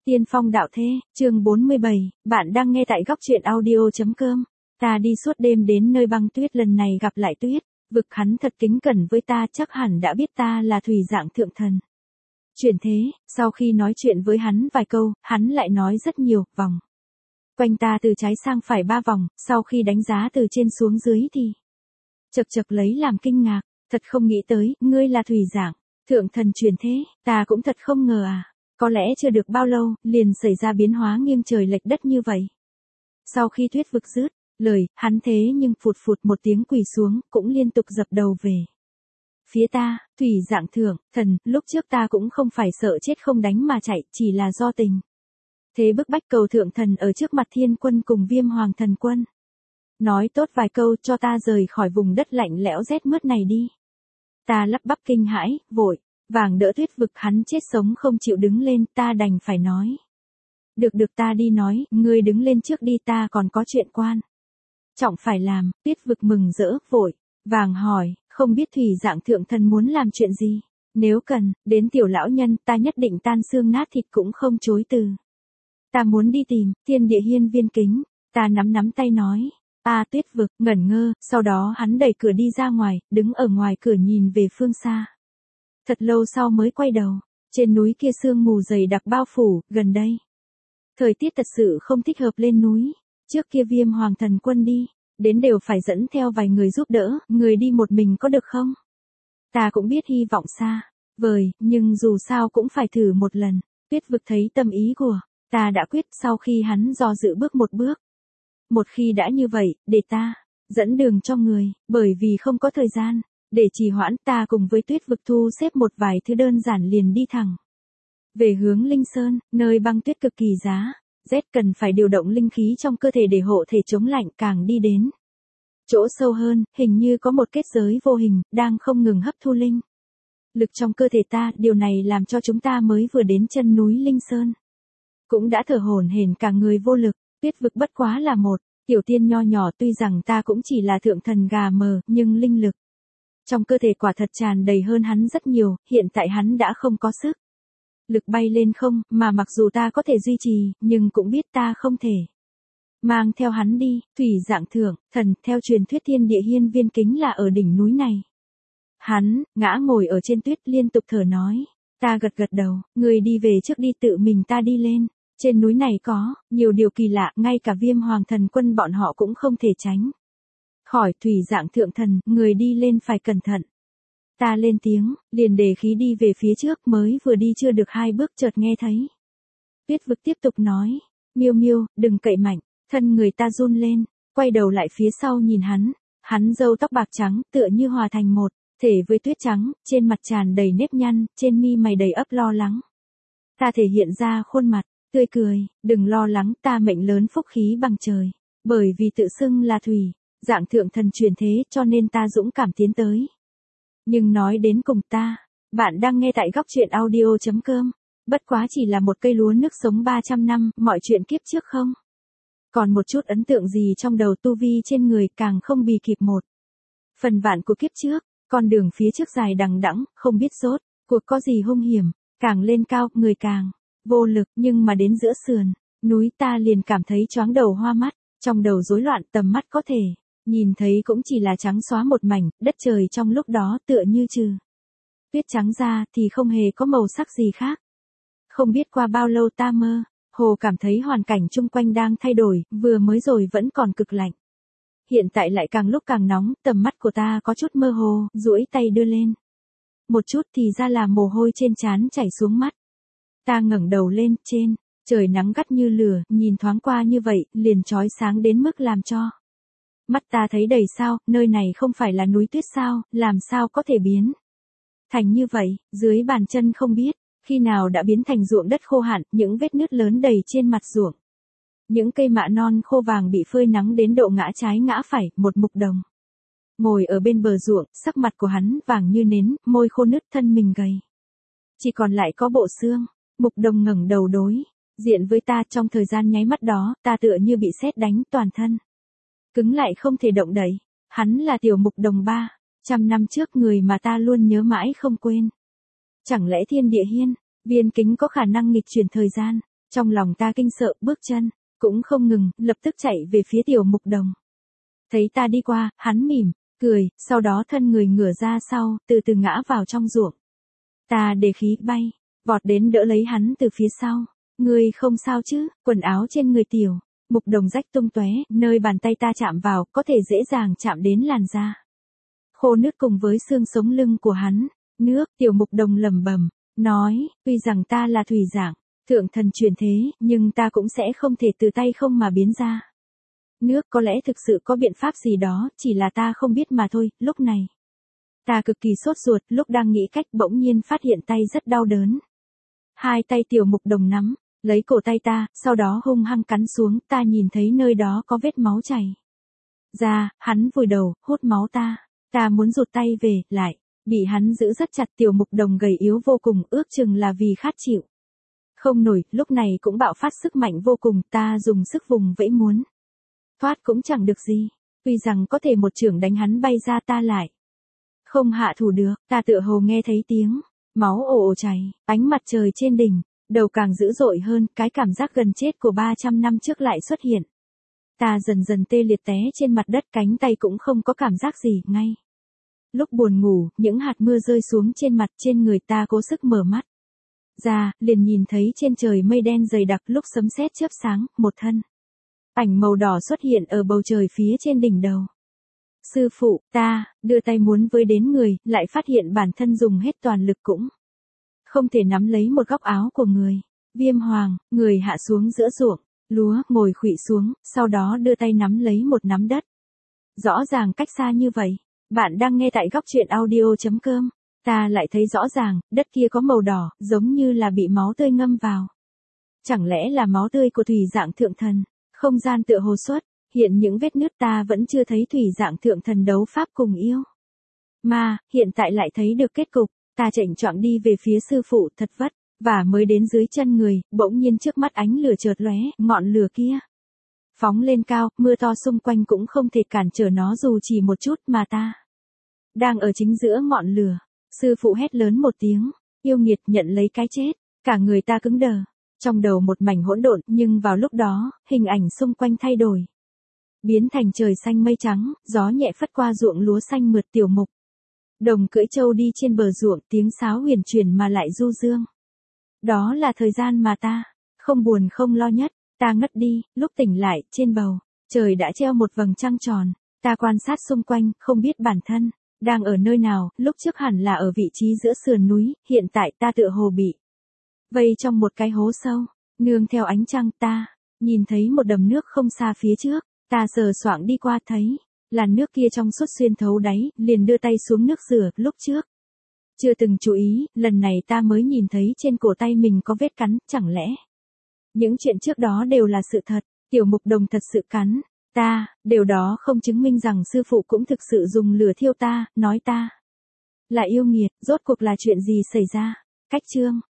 Tiên phong đạo thế, chương 47, bạn đang nghe tại góc truyện audio.com. Ta đi suốt đêm đến nơi băng tuyết, lần này gặp lại tuyết, vực hắn thật kính cẩn với ta, chắc hẳn đã biết ta là thủy dạng thượng thần. Chuyển thế, sau khi nói chuyện với hắn vài câu, hắn lại nói rất nhiều, vòng. Quanh ta từ trái sang phải 3 vòng, sau khi đánh giá từ trên xuống dưới thì chật chật lấy làm kinh ngạc, thật không nghĩ tới, ngươi là thủy dạng thượng thần chuyển thế, ta cũng thật không ngờ à. Có lẽ chưa được bao lâu, liền xảy ra biến hóa nghiêng trời lệch đất như vậy. Sau khi tuyết vực dứt lời, hắn thế nhưng phụt phụt một tiếng quỳ xuống, cũng liên tục dập đầu về phía ta, thủy dạng thượng thần, lúc trước ta cũng không phải sợ chết không đánh mà chạy, chỉ là do tình thế bức bách cầu thượng thần ở trước mặt thiên quân cùng Viêm Hoàng thần quân. Nói tốt vài câu cho ta rời khỏi vùng đất lạnh lẽo rét mướt này đi. Ta lắp bắp kinh hãi, vội vàng đỡ tuyết vực, hắn chết sống không chịu đứng lên, ta đành phải nói. Được ta đi nói, ngươi đứng lên trước đi, ta còn có chuyện quan trọng phải làm. Tuyết vực mừng rỡ, vội vàng hỏi, không biết thủy dạng thượng thần muốn làm chuyện gì? Nếu cần, đến tiểu lão nhân, ta nhất định tan xương nát thịt cũng không chối từ. Ta muốn đi tìm Thiên Địa Hiên Viên Kính. Ta nắm tay nói. Tuyết vực ngẩn ngơ, sau đó hắn đẩy cửa đi ra ngoài, đứng ở ngoài cửa nhìn về phương xa. Thật lâu sau mới quay đầu, trên núi kia sương mù dày đặc bao phủ, gần đây thời tiết thật sự không thích hợp lên núi. Trước kia Viêm Hoàng thần quân đi đến đều phải dẫn theo vài người giúp đỡ, người đi một mình có được không? Ta cũng biết hy vọng xa vời, nhưng dù sao cũng phải thử một lần. Tuyết vực thấy tâm ý của ta đã quyết, sau khi hắn do dự bước một bước. Một khi đã như vậy, để ta dẫn đường cho người, bởi vì không có thời gian để trì hoãn, ta cùng với tuyết vực thu xếp một vài thứ đơn giản liền đi thẳng về hướng Linh Sơn, nơi băng tuyết cực kỳ giá rét, cần phải điều động linh khí trong cơ thể để hộ thể chống lạnh. Càng đi đến chỗ sâu hơn, hình như có một kết giới vô hình đang không ngừng hấp thu linh lực trong cơ thể ta, điều này làm cho chúng ta mới vừa đến chân núi Linh Sơn cũng đã thở hổn hển cả người vô lực. Tuyết vực bất quá là một tiểu tiên nho nhỏ, tuy rằng ta cũng chỉ là thượng thần gà mờ, nhưng linh lực trong cơ thể quả thật tràn đầy hơn hắn rất nhiều, hiện tại hắn đã không có sức lực bay lên không, mà mặc dù ta có thể duy trì, nhưng cũng biết ta không thể mang theo hắn đi. Thủy dạng thượng thần, theo truyền thuyết Thiên Địa Hiên Viên Kính là ở đỉnh núi này. Hắn ngã ngồi ở trên tuyết liên tục thở nói. Ta gật đầu, người đi về trước đi, tự mình ta đi lên. Trên núi này có nhiều điều kỳ lạ, ngay cả Viêm Hoàng thần quân bọn họ cũng không thể tránh khỏi. Thủy dạng thượng thần, người đi lên phải cẩn thận. Ta lên tiếng, liền đề khí đi về phía trước, mới vừa đi chưa được 2 bước chợt nghe thấy tuyết vực tiếp tục nói. Miêu, đừng cậy mạnh. Thân người ta run lên, quay đầu lại phía sau nhìn hắn râu tóc bạc trắng, tựa như hòa thành một thể với tuyết trắng, trên mặt tràn đầy nếp nhăn, trên mi mày đầy ắp lo lắng. Ta thể hiện ra khuôn mặt tươi cười, đừng lo lắng, ta mệnh lớn phúc khí bằng trời, bởi vì tự xưng là thủy dạng thượng thần truyền thế, cho nên ta dũng cảm tiến tới. Nhưng nói đến cùng bạn đang nghe tại góc truyện audio.com, bất quá chỉ là một cây lúa nước sống 300 năm, mọi chuyện kiếp trước không còn một chút ấn tượng gì trong đầu, tu vi trên người càng không bì kịp một phần vạn của kiếp trước. Con đường phía trước dài đằng đẵng, không biết rốt cuộc có gì hung hiểm, càng lên cao, người càng vô lực, nhưng mà đến giữa sườn núi ta liền cảm thấy choáng đầu hoa mắt, trong đầu rối loạn, tầm mắt có thể nhìn thấy cũng chỉ là trắng xóa một mảnh, đất trời trong lúc đó tựa như trừ tuyết trắng ra thì không hề có màu sắc gì khác. Không biết qua bao lâu ta mơ hồ cảm thấy hoàn cảnh chung quanh đang thay đổi, vừa mới rồi vẫn còn cực lạnh, hiện tại lại càng lúc càng nóng, tầm mắt của ta có chút mơ hồ, duỗi tay đưa lên một chút thì ra là mồ hôi trên trán chảy xuống mắt. Ta ngẩng đầu lên, trên trời nắng gắt như lửa, nhìn thoáng qua như vậy, liền chói sáng đến mức làm cho mắt ta thấy đầy sao, nơi này không phải là núi tuyết sao, làm sao có thể biến thành như vậy, dưới bàn chân không biết khi nào đã biến thành ruộng đất khô hạn, những vết nứt lớn đầy trên mặt ruộng. Những cây mạ non khô vàng bị phơi nắng đến độ ngã trái ngã phải. Một mục đồng ngồi ở bên bờ ruộng, sắc mặt của hắn vàng như nến, môi khô nứt, thân mình gầy chỉ còn lại có bộ xương. Mục đồng ngẩng đầu đối diện với ta, trong thời gian nháy mắt đó, ta tựa như bị sét đánh, toàn thân cứng lại không thể động đậy. Hắn là tiểu mục đồng 300 năm trước, người mà ta luôn nhớ mãi không quên. Chẳng lẽ Thiên Địa Hiên Viên Kính có khả năng nghịch chuyển thời gian? Trong lòng ta kinh sợ, bước chân cũng không ngừng, lập tức chạy về phía Tiểu Mục Đồng. Thấy ta đi qua, hắn mỉm cười, sau đó thân người ngửa ra sau, từ từ ngã vào trong ruộng. Ta để khí bay, vọt đến đỡ lấy hắn từ phía sau. Ngươi không sao chứ? Quần áo trên người Tiểu Mục Đồng rách tung tóe, nơi bàn tay ta chạm vào, có thể dễ dàng chạm đến làn da khô nước cùng với xương sống lưng của hắn. Nước, Tiểu Mục Đồng lẩm bẩm nói, tuy rằng ta là thủy dạng thượng thần truyền thế, nhưng ta cũng sẽ không thể từ tay không mà biến ra. Nước có lẽ thực sự có biện pháp gì đó, chỉ là ta không biết mà thôi. Lúc này, ta cực kỳ sốt ruột, lúc đang nghĩ cách bỗng nhiên phát hiện tay rất đau đớn. Hai tay Tiểu Mục Đồng nắm lấy cổ tay ta, sau đó hung hăng cắn xuống, ta nhìn thấy nơi đó có vết máu chảy ra, hắn vùi đầu, hút máu ta. Ta muốn rụt tay về, lại bị hắn giữ rất chặt. Tiểu Mục Đồng gầy yếu vô cùng, ước chừng là vì khát chịu không nổi, lúc này cũng bạo phát sức mạnh vô cùng, ta dùng sức vùng vẫy muốn thoát cũng chẳng được gì. Tuy rằng có thể một chưởng đánh hắn bay ra, ta lại không hạ thủ được. Ta tựa hồ nghe thấy tiếng máu ồ ồ chảy, ánh mặt trời trên đỉnh đầu càng dữ dội hơn, cái cảm giác gần chết của 300 năm trước lại xuất hiện. Ta dần dần tê liệt té trên mặt đất, cánh tay cũng không có cảm giác gì. Ngay lúc buồn ngủ, những hạt mưa rơi xuống trên mặt, trên người ta cố sức mở mắt ra, liền nhìn thấy trên trời mây đen dày đặc, lúc sấm sét chớp sáng, một thân ảnh màu đỏ xuất hiện ở bầu trời phía trên đỉnh đầu. Sư phụ, ta đưa tay muốn với đến người, lại phát hiện bản thân dùng hết toàn lực cũng không thể nắm lấy một góc áo của người. Viêm Hoàng, người hạ xuống giữa ruộng lúa, ngồi khuỵu xuống, sau đó đưa tay nắm lấy một nắm đất. Rõ ràng cách xa như vậy. Bạn đang nghe tại góc truyện audio.com. Ta lại thấy rõ ràng, đất kia có màu đỏ, giống như là bị máu tươi ngâm vào. Chẳng lẽ là máu tươi của thủy dạng thượng thần? Không gian tựa hồ xuất hiện những vết nứt, ta vẫn chưa thấy thủy dạng thượng thần đấu pháp cùng yêu mà hiện tại lại thấy được kết cục. Ta chệnh choạng đi về phía sư phụ, thật vất và mới đến dưới chân người, bỗng nhiên trước mắt ánh lửa chợt lóe, ngọn lửa kia phóng lên cao, mưa to xung quanh cũng không thể cản trở nó dù chỉ một chút, mà ta đang ở chính giữa ngọn lửa. Sư phụ hét lớn một tiếng, yêu nghiệt, nhận lấy cái chết. Cả người ta cứng đờ, trong đầu một mảnh hỗn độn, nhưng vào lúc đó, hình ảnh xung quanh thay đổi, biến thành trời xanh mây trắng, gió nhẹ phất qua ruộng lúa xanh mượt. Tiểu Mục Đồng cưỡi trâu đi trên bờ ruộng, tiếng sáo huyền chuyển mà lại du dương. Đó là thời gian mà ta không buồn không lo nhất. Ta ngất đi, lúc tỉnh lại, trên bầu trời đã treo một vầng trăng tròn. Ta quan sát xung quanh, không biết bản thân đang ở nơi nào. Lúc trước hẳn là ở vị trí giữa sườn núi, hiện tại ta tựa hồ bị vây trong một cái hố sâu. Nương theo ánh trăng, ta nhìn thấy một đầm nước không xa phía trước. Ta sờ soạng đi qua, thấy làn nước kia trong suốt xuyên thấu đáy, liền đưa tay xuống nước rửa. Lúc trước chưa từng chú ý, lần này ta mới nhìn thấy trên cổ tay mình có vết cắn. Chẳng lẽ những chuyện trước đó đều là sự thật? Tiểu Mục Đồng thật sự cắn ta, điều đó không chứng minh rằng sư phụ cũng thực sự dùng lửa thiêu ta, nói ta là yêu nghiệt. Rốt cuộc là chuyện gì xảy ra? Cách chương